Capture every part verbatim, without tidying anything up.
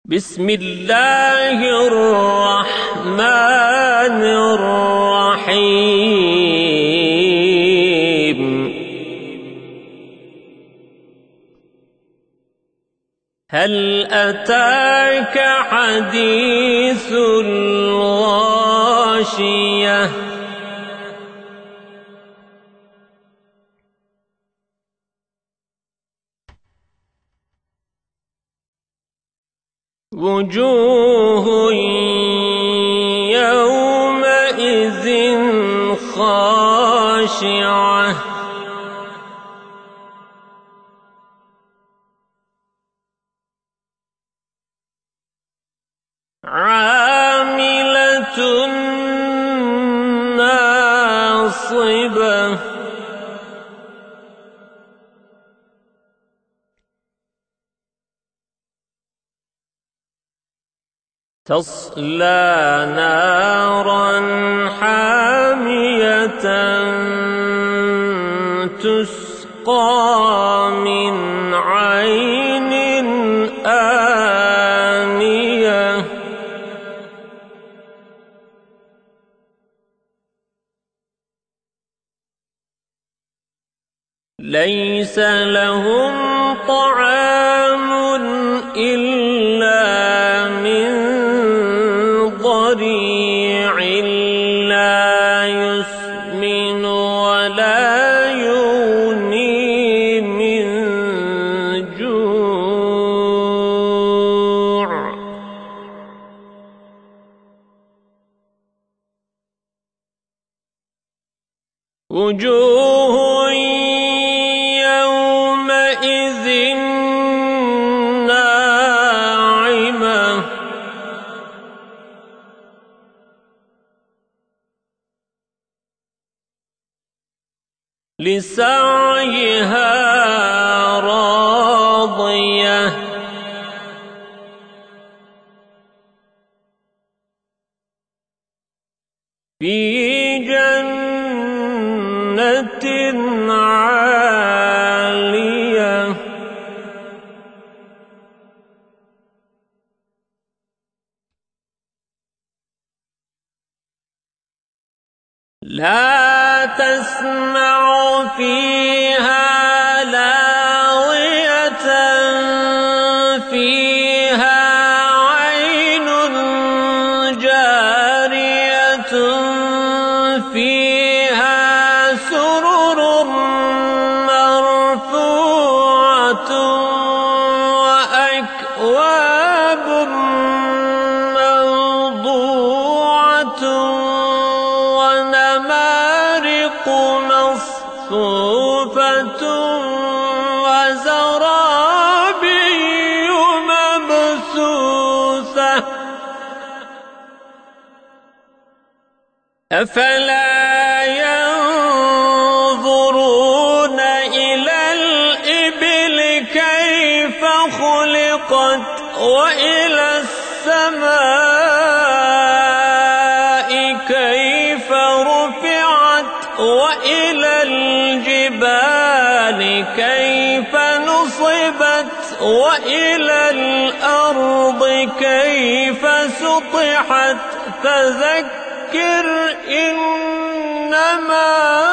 بسم الله الرحمن الرحيم هل أتاك حديث الغاشية وجوه يومئذ خاشعة عاملة ناصبة تصلى نارا حامية تسقى من عين آنية ليس لهم طعام إلا من ضريع لا يسمن ولا يغني من جوع وجوه يومئذ ناعمة لسعيها راضية في جنة عالية لا تسمع فيها لاغية فيها عين جارية فيها سرر مرفوعة وأكواب موضوعة ونمارق مصفوفة وزرابي مبثوثة أفلا ينظرون إلى الإبل كيف خلقت وإلى السماء كيف رفعت وإلى الجبال كيف نصبت وإلى الأرض كيف سطحت فذكر إنما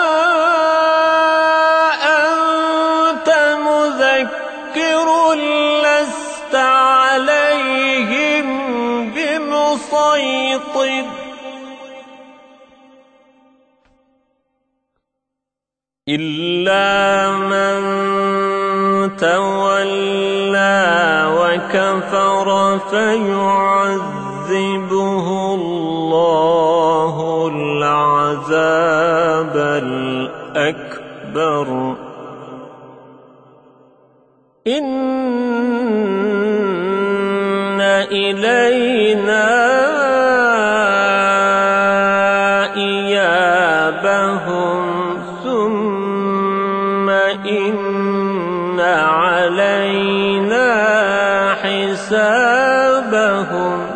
أنت مذكر لست عليهم بمسيطر إلا من تولى وكفر فيعذبه الله العذاب الأكبر إن إلينا إيابهم ثم إن علينا حسابهم